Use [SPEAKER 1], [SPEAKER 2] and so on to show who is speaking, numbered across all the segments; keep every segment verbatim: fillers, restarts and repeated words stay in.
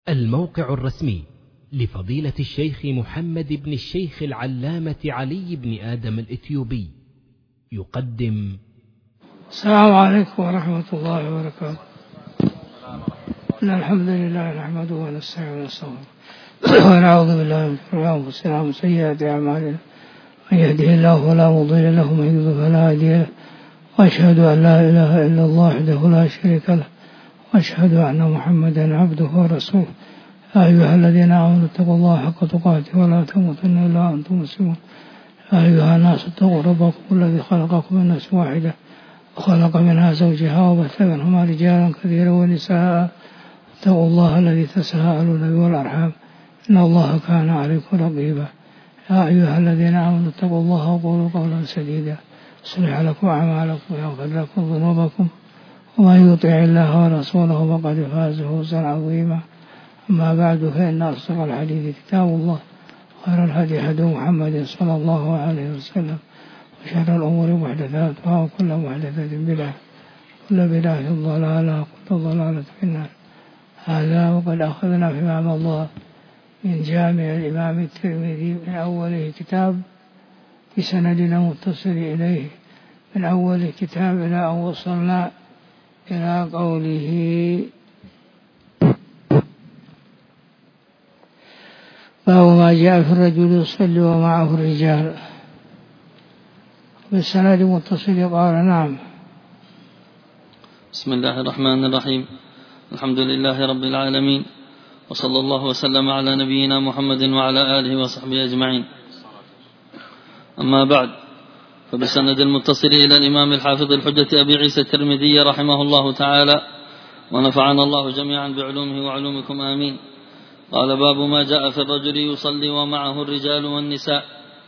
[SPEAKER 1] الموقع الرسمي لفضيلة الشيخ محمد بن الشيخ العلامة علي بن آدم الإثيوبي يقدم.
[SPEAKER 2] السلام عليكم ورحمة الله وبركاته. إن الحمد لله نحمده ونستعينه ونستغفره ونعوذ بالله من شرور أنفسنا ومن سيئات أعمالنا، من يهده الله فلا مضل له ومن يضلل فلا هادي له، وأشهد أن لا إله إلا الله وحده لا شريك له، وأشهد أن محمدا عبده ورسوله. يا أيها الذين آمنوا اتقوا الله حق تقاته ولا تموتن إلا وأنتم مسلمون. يا أيها الناس اتقوا ربكم الذي خلقكم من نفس واحدة وخلق منها زوجها وبث منهما رجالا كثيرا ونساء. اتقوا الله الذي تساءلون به والأرحام إن الله كان عليكم رقيبا. يا أيها الذين آمنوا اتقوا الله وقولوا قولا سديدا يصلح لكم أعمالكم ويغفر لكم ذنوبكم، ومن يطع الله ورسوله فقد فاز فوزا عظيما. أما بعد، فإن أصدق الحديث كتاب الله، خير الهدي هدي محمد صلى الله عليه وسلم، وشر الأمور محدثاتها وكل محدثة بدعة وكل بدعة ضلالة وكل ضلالة في النار. هذا وقد أخذنا في معنى الله من جامع الإمام الترمذي من أوله كتاب بسندنا متصل إليه من أول كتابنا أن وصلنا إلى قوله: فهو ما جاء في الرجل يصلي ومعه الرجال. بالسند متصل قال: نعم.
[SPEAKER 3] بسم الله الرحمن الرحيم. الحمد لله رب العالمين، وصلى الله وسلم على نبينا محمد وعلى آله وصحبه أجمعين. أما بعد، فبسند المتصل إلى الإمام الحافظ الحجة أبي عيسى الترمذي رحمه الله تعالى، ونفعنا الله جميعا بعلومه وعلومكم آمين. قال: باب ما جاء في الرجل يصلي ومعه الرجال والنساء.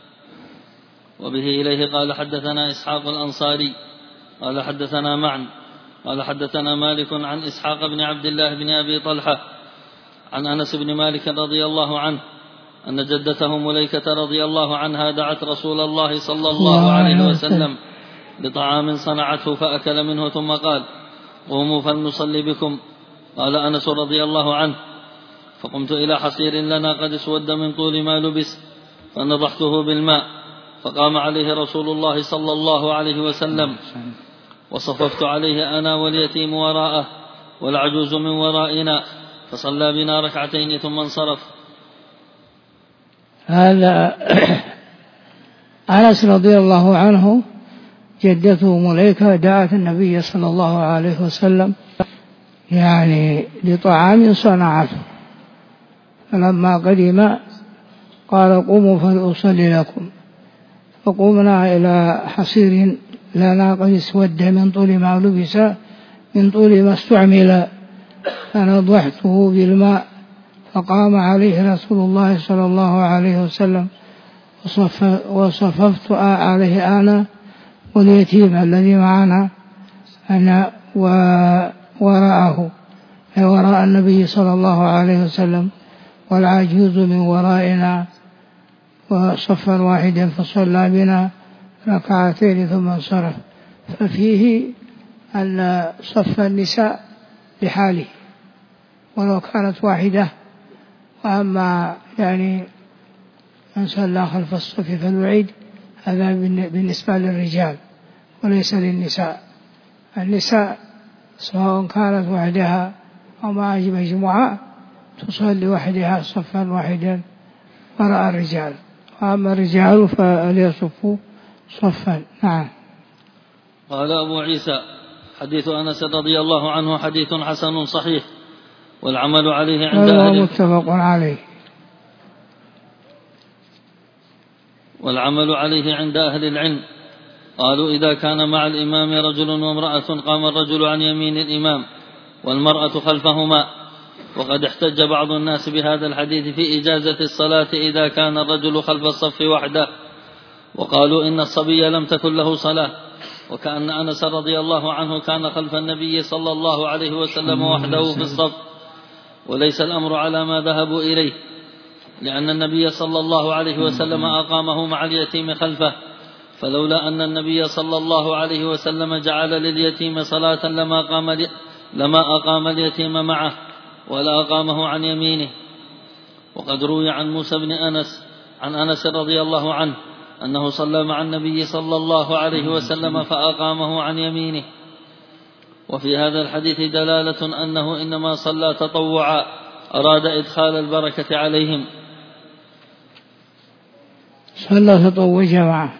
[SPEAKER 3] وبه إليه قال: حدثنا إسحاق الأنصاري قال: حدثنا معن قال: حدثنا مالك عن إسحاق بن عبد الله بن أبي طلحة عن أنس بن مالك رضي الله عنه أن جدته مليكة رضي الله عنها دعت رسول الله صلى الله عليه وسلم لطعام صنعته فأكل منه، ثم قال: قوموا فلنصلي بكم. قال أنس رضي الله عنه: فقمت إلى حصير لنا قد اسود من طول ما لبس فنضحته بالماء، فقام عليه رسول الله صلى الله عليه وسلم، وصففت عليه أنا واليتيم وراءه والعجوز من ورائنا، فصلى بنا ركعتين ثم انصرف.
[SPEAKER 2] هذا أنس رضي الله عنه جدته مليكة دعت النبي صلى الله عليه وسلم يعني لطعام صنعته، فلما قدم قال: قوموا فلأصلي لكم. فقمنا إلى حصير لنا قد اسود من طول ما لبس من طول ما استعمل، فنضحته بالماء، فقام عليه رسول الله صلى الله عليه وسلم، وصففت عليه أنا واليتيم الذي معنا أنا وراءه أي وراء النبي صلى الله عليه وسلم، والعجوز من ورائنا، وصفا واحدا فصلى بنا ركعتين ثم انصرف. ففيه أن صف النساء بحاله ولو كانت واحدة، وأما يعني من صلى خلف الصف فالوعيد هذا بالنسبة للرجال وليس للنساء. النساء سواء كانت وحدها أو مع مجموعة تصلي وحدها صفا واحدا وراء الرجال، وأما الرجال فليصفوا صفا. نعم.
[SPEAKER 3] قال أبو عيسى: حديث أنس رضي الله عنه حديث حسن صحيح، والعمل عليه عند أهل
[SPEAKER 2] متفق عليه
[SPEAKER 3] والعمل عليه عند أهل العلم. قالوا: إذا كان مع الإمام رجل وامرأة قام الرجل عن يمين الإمام والمرأة خلفهما. وقد احتج بعض الناس بهذا الحديث في إجازة الصلاة إذا كان الرجل خلف الصف وحده، وقالوا إن الصبي لم تكن له صلاة، وكأن أنس رضي الله عنه كان خلف النبي صلى الله عليه وسلم وحده في الصف، وليس الأمر على ما ذهبوا إليه، لأن النبي صلى الله عليه وسلم أقامه مع اليتيم خلفه، فلولا أن النبي صلى الله عليه وسلم جعل لليتيم صلاة لما أقام, لما أقام اليتيم معه، ولا أقامه عن يمينه. وقد روي عن موسى بن أنس عن أنس رضي الله عنه أنه صلى مع النبي صلى الله عليه وسلم فأقامه عن يمينه. وفي هذا الحديث دلالة أنه إنما صلى تطوعا، أراد إدخال البركة عليهم.
[SPEAKER 2] صلى تطوع جماعة.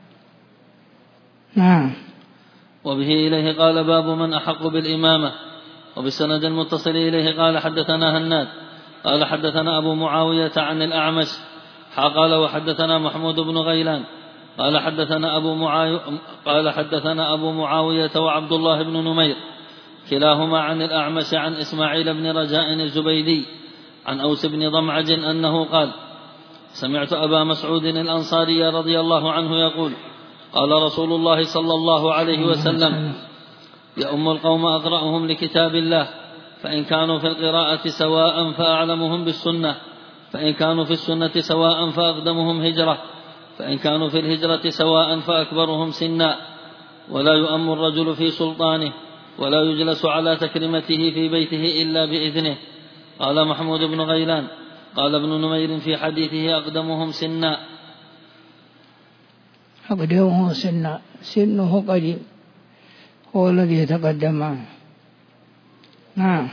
[SPEAKER 2] نعم.
[SPEAKER 3] وبه إليه قال باب من أحق بالإمامة. وبالسند المتصل إليه قال حدثنا هناد قال حدثنا أبو معاوية عن الأعمش قال وحدثنا محمود بن غيلان قال حدثنا أبو معاوية قال حدثنا أبو معاوية وعبد الله بن نمير كلاهما عن الأعمش عن إسماعيل بن رجاء الزبيدي عن أوس بن ضمعج أنه قال سمعت أبا مسعود الأنصاري رضي الله عنه يقول قال رسول الله صلى الله عليه وسلم يؤم القوم أقرأهم لكتاب الله، فإن كانوا في القراءة سواء فأعلمهم بالسنة، فإن كانوا في السنة سواء فأقدمهم هجرة، فإن كانوا في الهجرة سواء فأكبرهم سنا. ولا يؤم الرجل في سلطانه، ولا يجلس على تكريمته في بيته إلا بإذنه. قال محمود بن غيلان قال ابن نمير في حديثه أقدمهم سنا.
[SPEAKER 2] أقدمهم سنا، سنه قديم هو الذي يتقدم معه. نعم.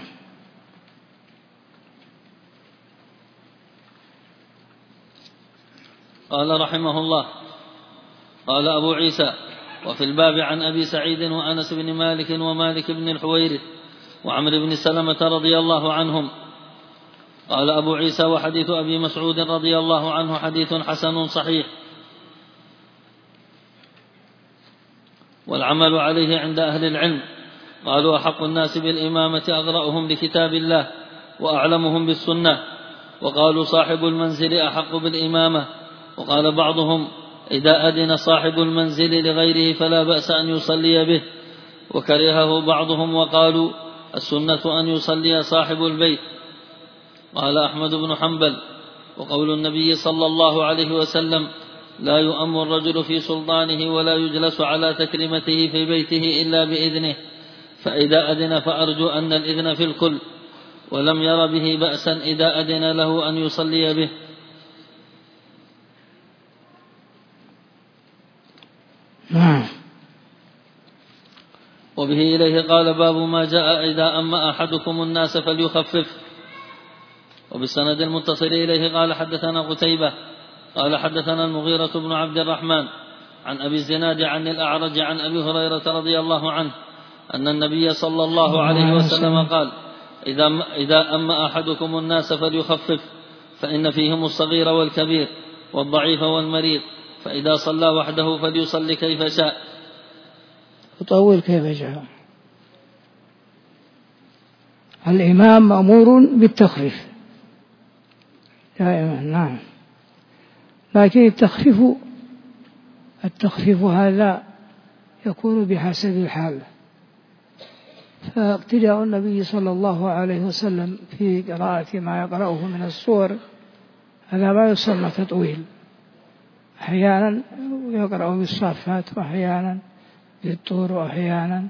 [SPEAKER 3] قال رحمه الله قال أبو عيسى وفي الباب عن أبي سعيد وأنس بن مالك ومالك بن الحويرث وعمر بن سلمة رضي الله عنهم. قال أبو عيسى وحديث أبي مسعود رضي الله عنه حديث حسن صحيح، والعمل عليه عند أهل العلم. قالوا أحق الناس بالإمامة أقرأهم لكتاب الله وأعلمهم بالسنة. وقالوا صاحب المنزل أحق بالإمامة. وقال بعضهم إذا أذن صاحب المنزل لغيره فلا بأس أن يصلي به. وكرهه بعضهم وقالوا السنة أن يصلي صاحب البيت. قال أحمد بن حنبل وقول النبي صلى الله عليه وسلم لا يؤم الرجل في سلطانه ولا يجلس على تكريمته في بيته إلا بإذنه، فإذا أذن فأرجو أن الإذن في الكل، ولم ير به بأسا إذا أذن له أن يصلي به. وبه إليه قال باب ما جاء إذا أما أحدكم الناس فليخفف. وبالسند المتصل إليه قال حدثنا قتيبة قال حدثنا المغيرة بن عبد الرحمن عن أبي الزناد عن الأعرج عن أبي هريرة رضي الله عنه أن النبي صلى الله عليه وسلم قال إذا, إذا أما أحدكم الناس فليخفف، فإن فيهم الصغير والكبير والضعيف والمريض، فإذا صلى وحده فليصلي كيف شاء.
[SPEAKER 2] يطول كيف شاء. الإمام مأمور بالتخفيف دائما. نعم. لكن التخفيف التخفيف هذا يكون بحسب الحال. فاقتداء النبي صلى الله عليه وسلم في قراءة ما يقرأه من السور هذا ما يسمى تطويل. أحيانا يقرأ بالصافات وأحيانا بالطور وأحيانا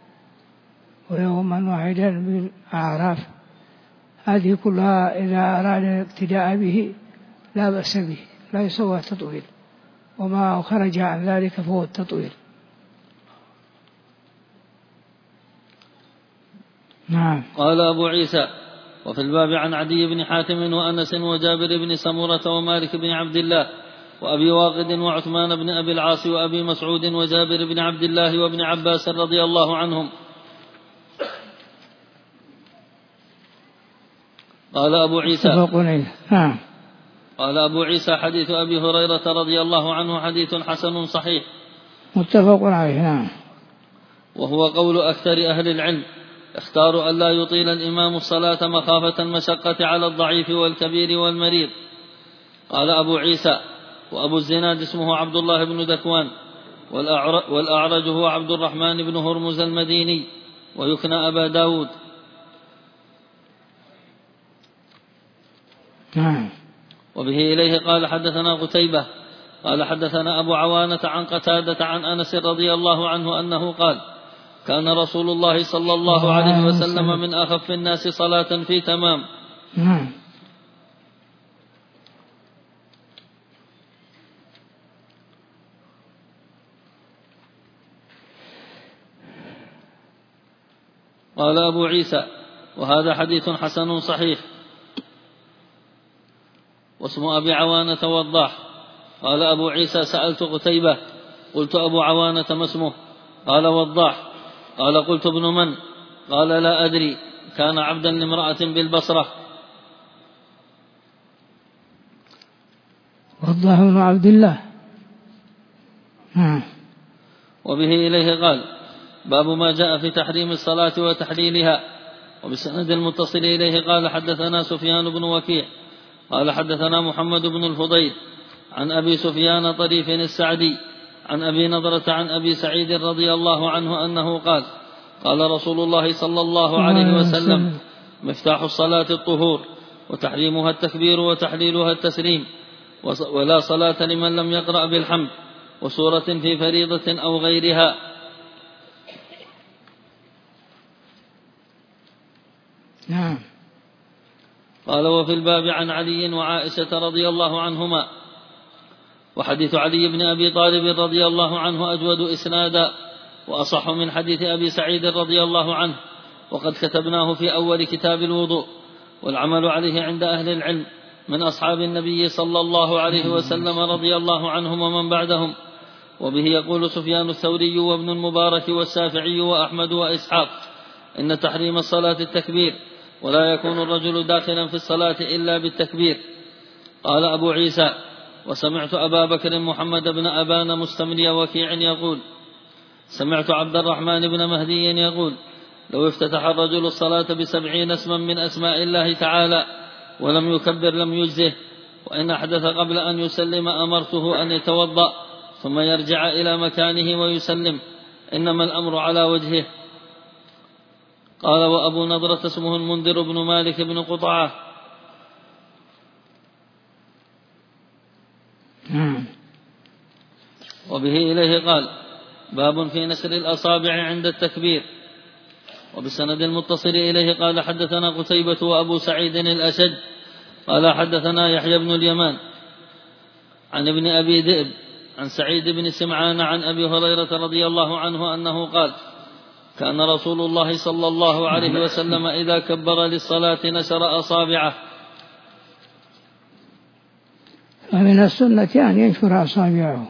[SPEAKER 2] ويوما واحدا بالأعراف. هذه كلها إذا أراد الاقتداء به لا بأس به، لا يسوى تطويل، وما خرج عن ذلك فهو التطويل. نعم.
[SPEAKER 3] قال أبو عيسى وفي الباب عن عدي بن حاتم وأنس وجابر بن سمرة ومالك بن عبد الله وأبي واقد وعثمان بن أبي العاص وأبي مسعود وجابر بن عبد الله وابن عباس رضي الله عنهم. قال أبو عيسى
[SPEAKER 2] نعم.
[SPEAKER 3] قال أبو عيسى حديث أبي هريرة رضي الله عنه حديث حسن صحيح
[SPEAKER 2] متفق عليه. نعم.
[SPEAKER 3] وهو قول أكثر أهل العلم، اختاروا أن لا يطيل الإمام الصلاة مخافة المشقة على الضعيف والكبير والمريض. قال أبو عيسى وأبو الزناد اسمه عبد الله بن ذكوان والأعرج هو عبد الرحمن بن هرمز المديني ويكنى أبا داود.
[SPEAKER 2] نعم.
[SPEAKER 3] وبه إليه قال حدثنا قتيبة قال حدثنا أبو عوانة عن قتادة عن أنس رضي الله عنه أنه قال كان رسول الله صلى الله عليه وسلم من أخف الناس صلاة في تمام.
[SPEAKER 2] نعم.
[SPEAKER 3] قال أبو عيسى: وهذا حديث حسن صحيح. واسم أبي عوانة وضاح. قال أبو عيسى: سألت قتيبة قلت: أبو عوانة ما اسمه؟ قال: وضاح. قال: قلت: ابن من؟ قال: لا أدري، كان عبدا لامرأة بالبصرة.
[SPEAKER 2] وضاح بن عبد الله.
[SPEAKER 3] وبه إليه قال: باب ما جاء في تحريم الصلاة وتحليلها. وبسند المتصل إليه قال: حدثنا سفيان بن وكيع قال: حدثنا محمد بن الفضيل عن أبي سفيان طريف السعدي عن أبي نضرة عن أبي سعيد رضي الله عنه أنه قال: قال رسول الله صلى الله عليه وسلم: مفتاح الصلاة الطهور، وتحريمها التكبير، وتحليلها التسليم، ولا صلاة لمن لم يقرأ بالحمد وسورة في فريضة أو غيرها.
[SPEAKER 2] نعم.
[SPEAKER 3] قال: وفي الباب عن علي وعائشة رضي الله عنهما. وحديث علي بن أبي طالب رضي الله عنه أجود إسنادا وأصح من حديث أبي سعيد رضي الله عنه، وقد كتبناه في أول كتاب الوضوء، والعمل عليه عند أهل العلم من أصحاب النبي صلى الله عليه وسلم رضي الله عنهم ومن بعدهم. وبه يقول سفيان الثوري وابن المبارك والشافعي وأحمد وإسحاق: إن تحريم الصلاة التكبير، ولا يكون الرجل داخلا في الصلاة إلا بالتكبير. قال أبو عيسى: وسمعت أبا بكر محمد بن أبان مستملي وكيع يقول: سمعت عبد الرحمن بن مهدي يقول: لو افتتح الرجل الصلاة بسبعين اسما من أسماء الله تعالى ولم يكبر لم يجزه، وإن أحدث قبل أن يسلم أمرته أن يتوضأ ثم يرجع إلى مكانه ويسلم، إنما الأمر على وجهه. قال: وأبو نضرة اسمه المنذر بن مالك بن قطعة. وبه إليه قال: باب في نسر الأصابع عند التكبير. وبسند المتصل إليه قال: حدثنا قتيبة وأبو سعيد الأشج قال: حدثنا يحيى بن اليمان عن ابن أبي ذئب عن سعيد بن سمعان عن أبي هريرة رضي الله عنه أنه قال: كان رسول الله صلى الله عليه وسلم إذا كبر للصلاة نشر أصابعه.
[SPEAKER 2] ومن السنة أن ينشر أصابعه.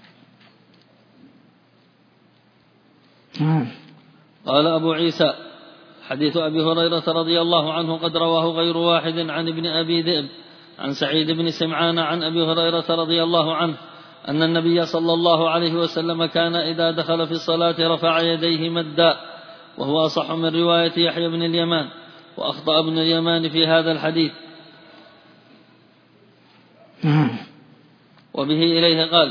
[SPEAKER 3] قال أبو عيسى: حديث أبي هريرة رضي الله عنه قد رواه غير واحد عن ابن أبي ذئب عن سعيد بن سمعان عن أبي هريرة رضي الله عنه أن النبي صلى الله عليه وسلم كان إذا دخل في الصلاة رفع يديه مدا، وهو أصح من رواية يحيى بن اليمان، وأخطأ ابن اليمان في هذا الحديث. وبه إليه قال: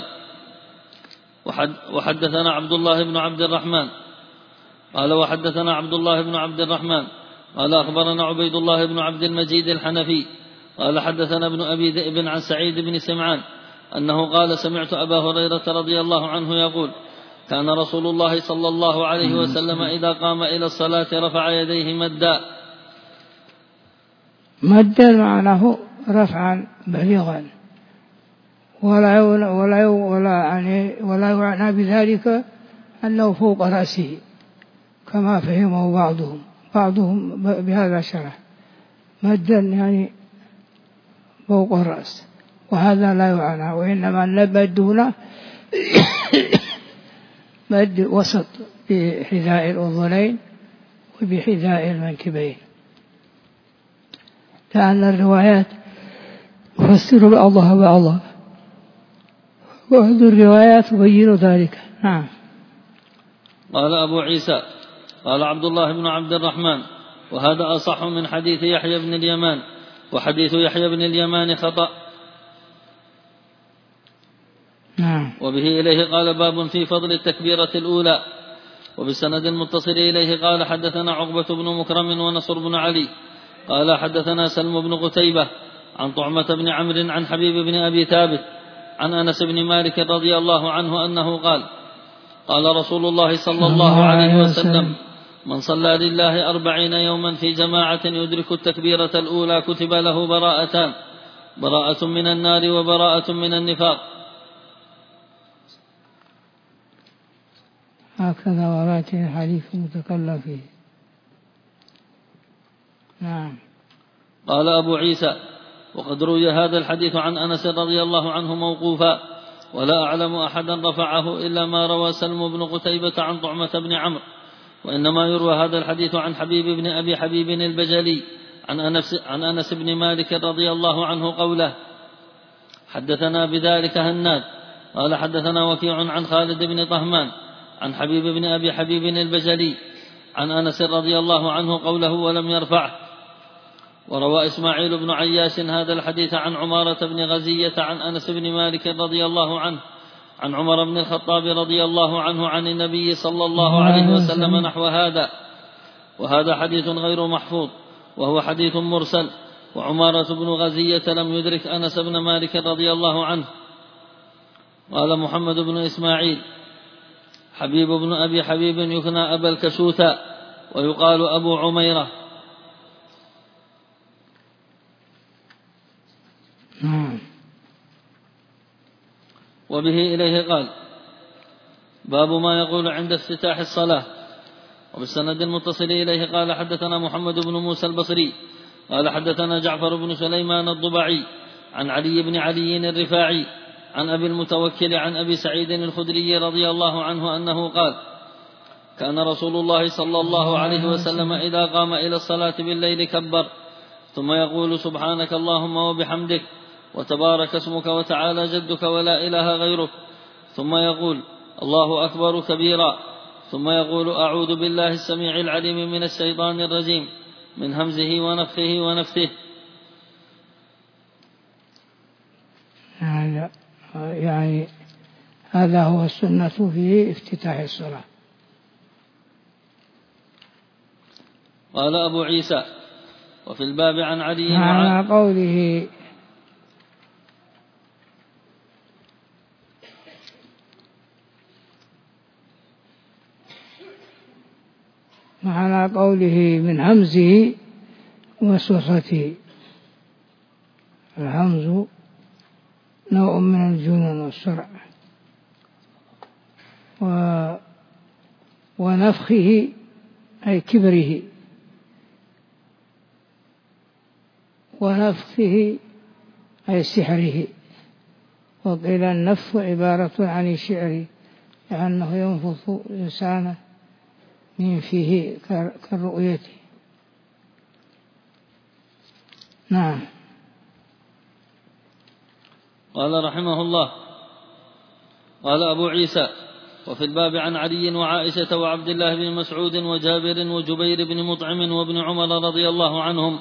[SPEAKER 3] وحدثنا عبد الله بن عبد الرحمن قال: وحدثنا عبد الله بن عبد الرحمن قال: أخبرنا عبيد الله بن عبد المجيد الحنفي قال: حدثنا ابن أبي ذئب عن سعيد بن سمعان أنه قال: سمعت أبا هريرة رضي الله عنه يقول: كان رسول الله صلى الله عليه وسلم إذا قام إلى الصلاة رفع يديه مدا.
[SPEAKER 2] مدا معناه رفعا بليغا، ولا ولا ولا يعني ولا يعنى بذلك أنه فوق رأسه كما فهمه بعضهم بعضهم بهذا شرح. مدا يعني فوق الرأس، وهذا لا يعنى، وإنما المد هنا مد وسط بحذاء الأذنين وبحذاء المنكبين، لأن الروايات تفسر بعضها بعضا، وهذه الروايات تبين ذلك. نعم.
[SPEAKER 3] قال أبو عيسى: قال عبد الله بن عبد الرحمن: وهذا أصح من حديث يحيى بن اليمان، وحديث يحيى بن اليمان خطأ.
[SPEAKER 2] نعم.
[SPEAKER 3] وبه إليه قال: باب في فضل التكبيرة الأولى. وبسند المتصل إليه قال: حدثنا عقبة بن مكرم ونصر بن علي قال: حدثنا سلم بن قتيبة عن طعمة بن عمرو عن حبيب بن أبي ثابت عن أنس بن مالك رضي الله عنه أنه قال: قال رسول الله صلى الله عليه وسلم: من صلى لله أربعين يوما في جماعة يدرك التكبيرة الأولى كتب له براءتان: براءة من النار وبراءة من النفاق.
[SPEAKER 2] هكذا وراتي الحديث متكلم فيه. نعم.
[SPEAKER 3] قال أبو عيسى: وقد روي هذا الحديث عن أنس رضي الله عنه موقوفا، ولا أعلم أحدا رفعه إلا ما روى سلم بن قتيبة عن طعمة بن عمرو، وإنما يروى هذا الحديث عن حبيب بن أبي حبيب البجلي عن أنس, عن أنس بن مالك رضي الله عنه قوله: حدثنا بذلك هناد قال حدثنا وكيع عن خالد بن طهمان عن حبيب بن أبي حبيب البجلي عن أنس رضي الله عنه قوله ولم يرفعه. وروى إسماعيل بن عياش هذا الحديث عن عمارة بن غزية عن أنس بن مالك رضي الله عنه عن عمر بن الخطاب رضي الله عنه عن النبي صلى الله عليه وسلم نحو هذا، وهذا حديث غير محفوظ وهو حديث مرسل. وعمارة بن غزية لم يدرك أنس بن مالك رضي الله عنه. قال محمد بن إسماعيل: حبيب بن أبي حبيب يكنى أبا الكسوتا ويقال أبو عميرة. وبه إليه قال: باب ما يقول عند افتتاح الصلاة. وبالسند المتصل إليه قال: حدثنا محمد بن موسى البصري قال حدثنا جعفر بن سليمان الضبعي عن علي بن علي الرفاعي عن أبي المتوكل عن أبي سعيد الخدري رضي الله عنه أنه قال: كان رسول الله صلى الله عليه وسلم إذا قام إلى الصلاة بالليل كبر ثم يقول: سبحانك اللهم وبحمدك وتبارك اسمك وتعالى جدك ولا إله غيرك، ثم يقول: الله أكبر كبيرا، ثم يقول: أعوذ بالله السميع العليم من الشيطان الرجيم من همزه ونفخه ونفثه.
[SPEAKER 2] يعني هذا هو السنة في افتتاح الصلاة.
[SPEAKER 3] قال أبو عيسى: وفي الباب عن علي
[SPEAKER 2] معنى قوله معنى قوله من همزه وسوسته. الهمز نوع من الجنون والسرعة، و... ونفخه أي كبره، ونفخه أي سحره. وقيل النفخ عبارة عن الشعر لأنه ينفث لسانه من فيه كالرؤية. نعم.
[SPEAKER 3] قال رحمه الله: قال أبو عيسى: وفي الباب عن علي وعائشة وعبد الله بن مسعود وجابر وجبير بن مطعم وابن عمر رضي الله عنهم.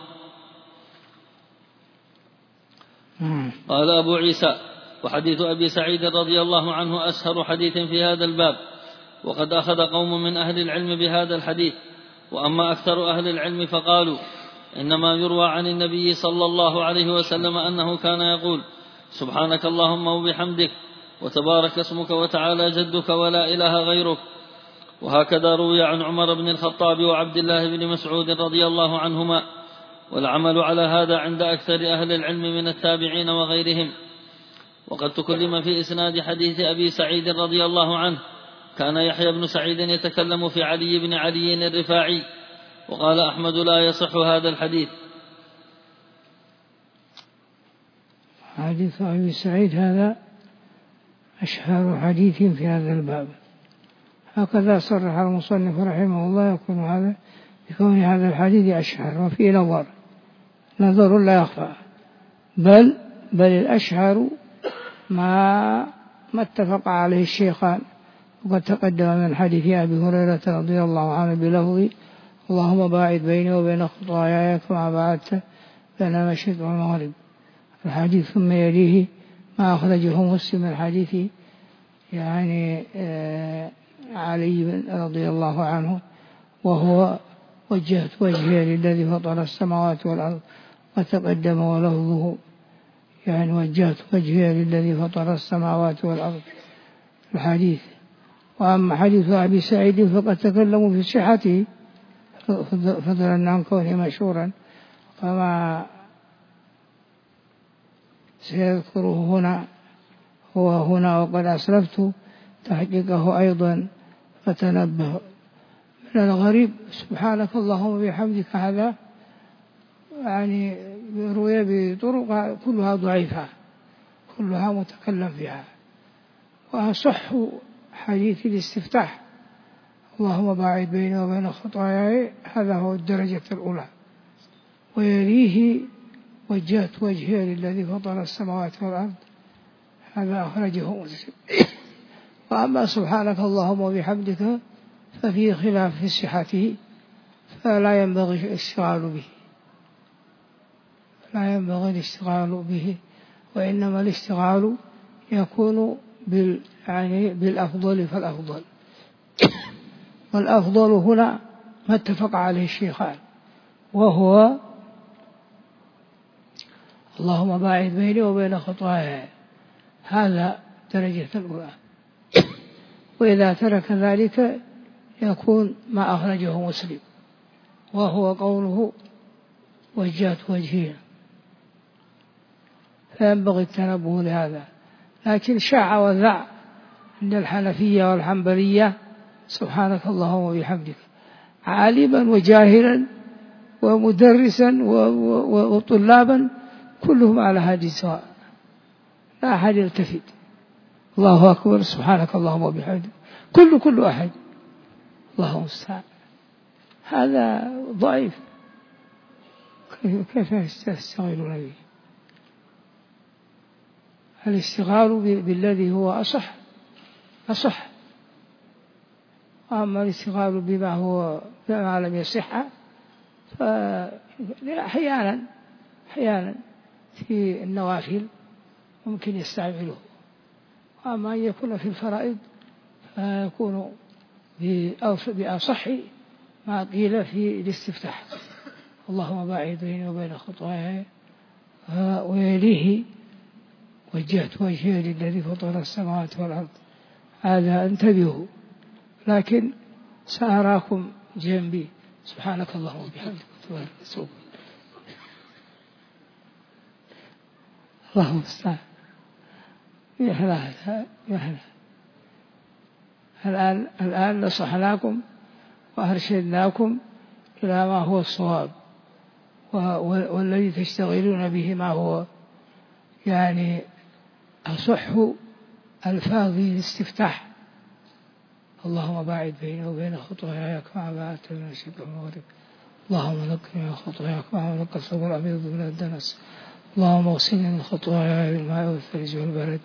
[SPEAKER 3] قال أبو عيسى: وحديث أبي سعيد رضي الله عنه أسهر حديث في هذا الباب، وقد أخذ قوم من أهل العلم بهذا الحديث، وأما أكثر أهل العلم فقالوا إنما يروى عن النبي صلى الله عليه وسلم أنه كان يقول: سبحانك اللهم وبحمدك وتبارك اسمك وتعالى جدك ولا إله غيرك. وهكذا روي عن عمر بن الخطاب وعبد الله بن مسعود رضي الله عنهما، والعمل على هذا عند أكثر أهل العلم من التابعين وغيرهم. وقد تكلم في إسناد حديث أبي سعيد رضي الله عنه: كان يحيى بن سعيد يتكلم في علي بن علي الرفاعي، وقال أحمد: لا يصح هذا الحديث.
[SPEAKER 2] حديث أبي سعيد هذا أشهر حديث في هذا الباب، هكذا صرح المصنف رحمه الله يكون هذا بكون هذا الحديث أشهر. وفي نظر نظر لا يخفى، بل بل الأشهر ما ما اتفق عليه الشيخان. وقد تقدم من حديث أبي هريرة رضي الله عنه بلفظ: اللهم باعد بيني وبين خطاياي كما باعدت بين المشرق والمغرب. الحديث ثم يليه ما أخرجه مسلم من حديث يعني علي رضي الله عنه، وهو: وجهت وجهي للذي فطر السماوات والأرض. وتقدم ولفظه يعني: وجهت وجهي للذي فطر السماوات والأرض. الحديث وأما حديث أبي سعيد فقد تكلموا في صحته فضلا عن كونه مشهورا، فما سيذكره هنا هو هنا وقد أسلفت تحقيقه أيضا فتنبه. من الغريب سبحانك اللهم وبحمدك هذا يعني روي بطرق كلها ضعيفة، كلها متكلم فيها. وأصح حديث الاستفتاح اللهم باعد بيني وبين خطاياي، هذا هو الدرجة الأولى، ويليه وجهت وجهي للذي فطر السماوات والأرض، هذا أخرجه مسلم. وأما سبحانك اللهم وبحمدك ففيه خلاف في صحته، فلا ينبغي الاشتغال به، لا ينبغي الاشتغال به، وإنما الاشتغال يكون بال يعني بالأفضل فالأفضل. والأفضل هنا ما اتفق عليه الشيخان، وهو اللهم باعد بيني وبين خطاياي، هذا درجة الأولى. وإذا ترك ذلك يكون ما أخرجه مسلم، وهو قوله وجهت وجهي، فينبغي التنبه لهذا. لكن شاع وذع عند الحنفية والحنبلية سبحانك اللهم وبحمدك، عالما وجاهلا ومدرسا وطلابا كلهم على هذه سواء، لا أحد يلتفت. الله أكبر سبحانك اللهم وبحمدك، كل كل أحد، الله المستعان. هذا ضعيف، كيف يستغلون به؟ الاشتغال بالذي هو أصح أصح، أما الاشتغال بما هو بما لم يصح فأحيانا أحيانا في النوافل ممكن يستعمله، أما أن يكون في الفرائض فيكون بأصح ما قيل في الاستفتاح اللهم باعد بيني وبين خطاياي، ويليه وجهت وجهي للذي فطر السماوات والأرض، هذا انتبهوا. لكن سأراكم جنبي سبحانك اللهم وبحمدك اللهم استعان. يحلى يحلى الآن الآن نصحناكم وأرشدناكم إلى ما هو الصواب، والذي تشتغلون به ما هو يعني أصح ألفاظ الاستفتاح اللهم باعد بيني وبين خطاياي كما باعدت بين المشرق والمغرب، اللهم نقني من خطاياي كما نقى الثوب الأبيض من الدنس، اللهم اغسلني من خطاياي بالماء والثلج والبرد.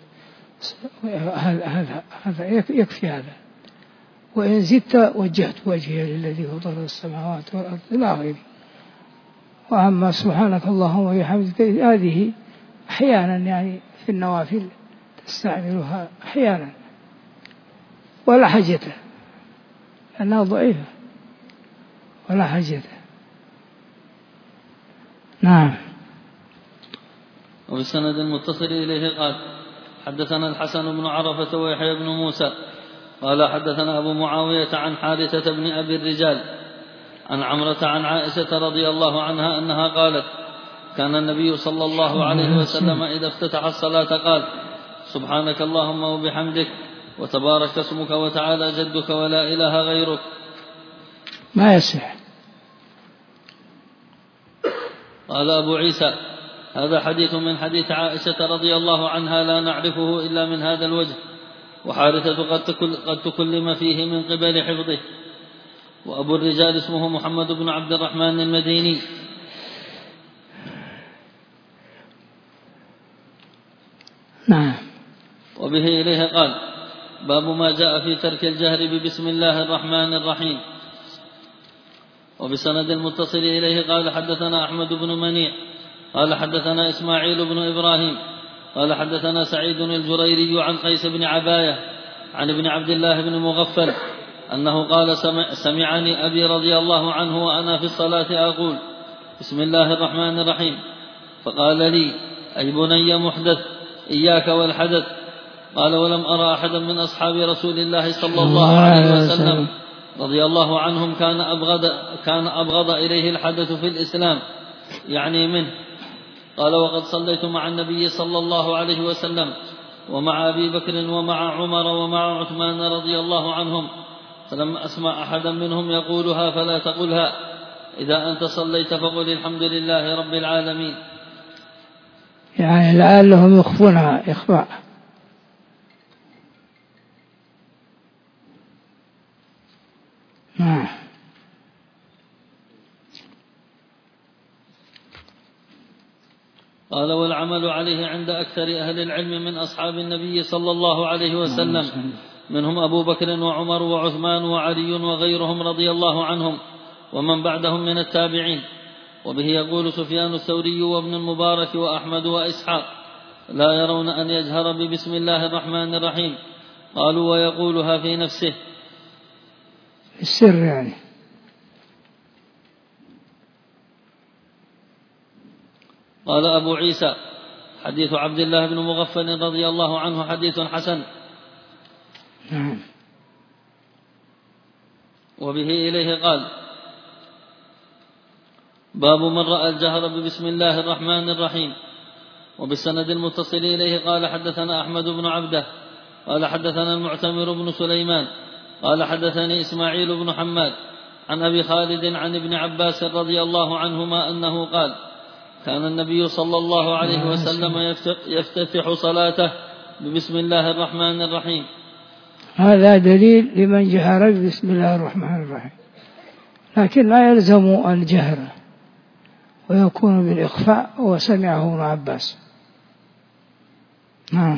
[SPEAKER 2] هذا هذا يكفي هذا. وإن زدت وجهت وجهي للذي فطر السماوات والأرض إلى آخره. وأما سبحانك اللهم وبحمدك هذه أحيانا يعني في النوافل تستعملها أحيانا ولا حاجة، لأنها ضعيفة ولا حاجة. نعم.
[SPEAKER 3] وبالسند المتصل إليه قال حدثنا الحسن بن عرفة ويحيى بن موسى قال حدثنا أبو معاوية عن حارثة بن أبي الرجال عن عمرة عن عائشة رضي الله عنها أنها قالت كان النبي صلى الله عليه وسلم إذا افتتح الصلاة قال سبحانك اللهم وبحمدك وتبارك اسمك وتعالى جدك ولا إله غيرك.
[SPEAKER 2] ما يصح.
[SPEAKER 3] قال أبو عيسى هذا حديث من حديث عائشة رضي الله عنها لا نعرفه إلا من هذا الوجه، وحارثة قد تكلم فيه من قبل حفظه. وأبو الرجال اسمه محمد بن عبد الرحمن المديني.
[SPEAKER 2] نعم.
[SPEAKER 3] وبه إليه قال باب ما جاء في ترك الجهر ببسم الله الرحمن الرحيم. وبسند المتصل إليه قال حدثنا أحمد بن منيع قال حدثنا إسماعيل بن إبراهيم قال حدثنا سعيد الجريري عن قيس بن عباية عن ابن عبد الله بن مغفل أنه قال سمع سمعني أبي رضي الله عنه وأنا في الصلاة أقول بسم الله الرحمن الرحيم، فقال لي أي بني محدث إياك والحدث، قال ولم أرى أحدا من أصحاب رسول الله صلى الله عليه وسلم رضي الله عنهم كان أبغض, كان أبغض إليه الحدث في الإسلام يعني منه. قال وقد صليت مع النبي صلى الله عليه وسلم ومع أبي بكر ومع عمر ومع عثمان رضي الله عنهم، فلم أسمع أحدا منهم يقولها فلا تقلها، إذا أنت صليت فقل الحمد لله رب العالمين.
[SPEAKER 2] يعني لعلهم يخفونها إخفاء. نعم.
[SPEAKER 3] قال والعمل عليه عند أكثر أهل العلم من أصحاب النبي صلى الله عليه وسلم، منهم أبو بكر وعمر وعثمان وعلي وغيرهم رضي الله عنهم ومن بعدهم من التابعين. وبه يقول سفيان الثوري وابن المبارك وأحمد وإسحاق لا يرون أن يجهر ببسم الله الرحمن الرحيم، قالوا ويقولها في نفسه
[SPEAKER 2] السر يعني.
[SPEAKER 3] قال أبو عيسى حديث عبد الله بن مغفل رضي الله عنه حديث حسن.
[SPEAKER 2] نعم.
[SPEAKER 3] وبه إليه قال باب من رأى الجهر ببسم الله الرحمن الرحيم. وبالسند المتصل إليه قال حدثنا أحمد بن عبده قال حدثنا المعتمر بن سليمان قال حدثني إسماعيل بن حماد عن أبي خالد عن ابن عباس رضي الله عنهما أنه قال كان النبي صلى الله عليه وسلم يفتتح صلاته ببسم الله الرحمن الرحيم.
[SPEAKER 2] هذا دليل لمن جهر بسم الله الرحمن الرحيم، لكن لا يلزم الجهر ويكون بالإخفاء، وسمعه ابن عباس. نعم.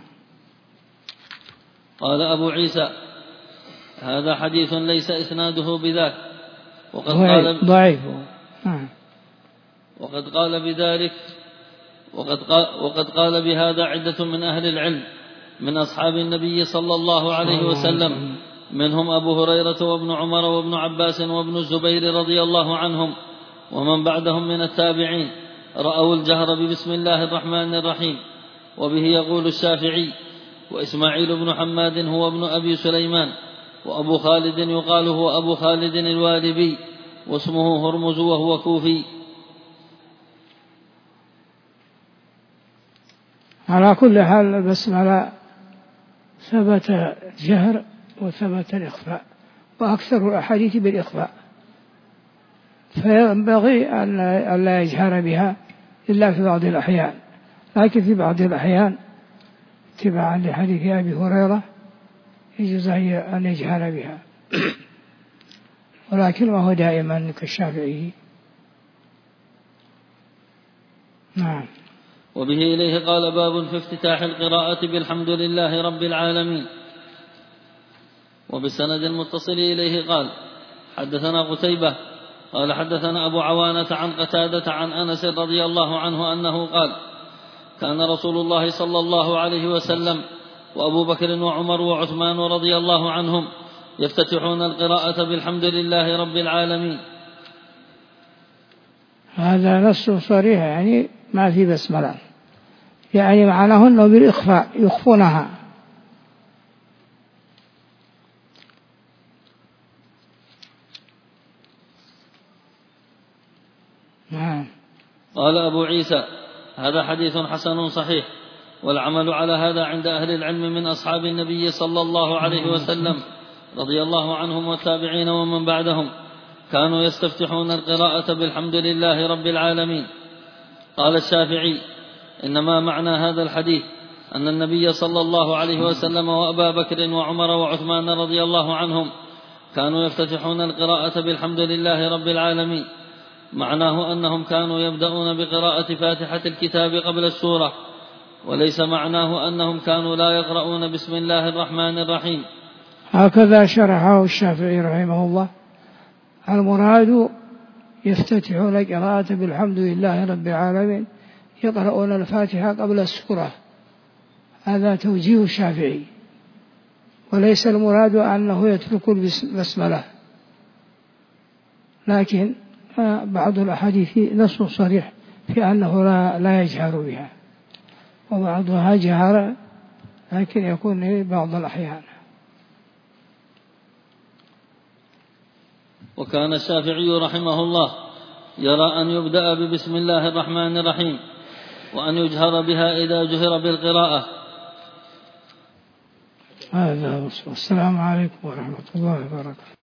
[SPEAKER 3] قال أبو عيسى هذا حديث ليس إسناده بذاك، وقد قال
[SPEAKER 2] ضعيف. نعم.
[SPEAKER 3] وقد قال بذلك وقد قال, وقد قال بهذا عدة من أهل العلم من أصحاب النبي صلى الله عليه وسلم، منهم أبو هريرة وابن عمر وابن عباس وابن الزبير رضي الله عنهم ومن بعدهم من التابعين رأوا الجهر ببسم الله الرحمن الرحيم. وبه يقول الشافعي وإسماعيل بن حماد هو ابن أبي سليمان، وأبو خالد يقال هو أبو خالد الوالبي واسمه هرمز وهو كوفي.
[SPEAKER 2] على كل حال البسملة ثبت الجهر وثبت الإخفاء، وأكثر الأحاديث بالإخفاء، فينبغي أن لا يجهر بها إلا في بعض الأحيان، لكن في بعض الأحيان اتباعا لحديث أبي هريرة يجوز أن يجهر بها، ولكن ما هو دائما كالشافعي. نعم.
[SPEAKER 3] وبه إليه قال باب في افتتاح القراءة بالحمد لله رب العالمين. وبالسند المتصل إليه قال حدثنا قتيبة قال حدثنا أبو عوانة عن قتادة عن أنس رضي الله عنه أنه قال كان رسول الله صلى الله عليه وسلم وأبو بكر وعمر وعثمان رضي الله عنهم يفتتحون القراءة بالحمد لله رب العالمين.
[SPEAKER 2] هذا نص صريح، يعني ما في بسملة، يعني معناه أنه بالإخفاء يخفونها. نعم.
[SPEAKER 3] قال أبو عيسى هذا حديث حسن صحيح، والعمل على هذا عند أهل العلم من أصحاب النبي صلى الله عليه وسلم رضي الله عنهم والتابعين ومن بعدهم، كانوا يستفتحون القراءة بالحمد لله رب العالمين. قال الشافعي إنما معنى هذا الحديث أن النبي صلى الله عليه وسلم وأبا بكر وعمر وعثمان رضي الله عنهم كانوا يفتتحون القراءة بالحمد لله رب العالمين، معناه أنهم كانوا يبدأون بقراءة فاتحة الكتاب قبل السورة، وليس معناه أنهم كانوا لا يقرؤون بسم الله الرحمن الرحيم.
[SPEAKER 2] هكذا شرحه الشافعي رحمه الله. المراد يفتتحون القراءة بالحمد لله رب العالمين، يقرؤون الفاتحة قبل السورة، هذا توجيه الشافعي، وليس المراد أنه يترك البسملة، لكن بعض الأحاديث نص صريح في أنه لا, لا يجهر بها، وبعضها جهر لكن يكون إيه بعض الأحيان.
[SPEAKER 3] وكان الشافعي رحمه الله يرى أن يبدأ ببسم الله الرحمن الرحيم وأن يجهر بها إذا جهر بالقراءة.
[SPEAKER 2] هذا والسلام عليكم ورحمة الله وبركاته.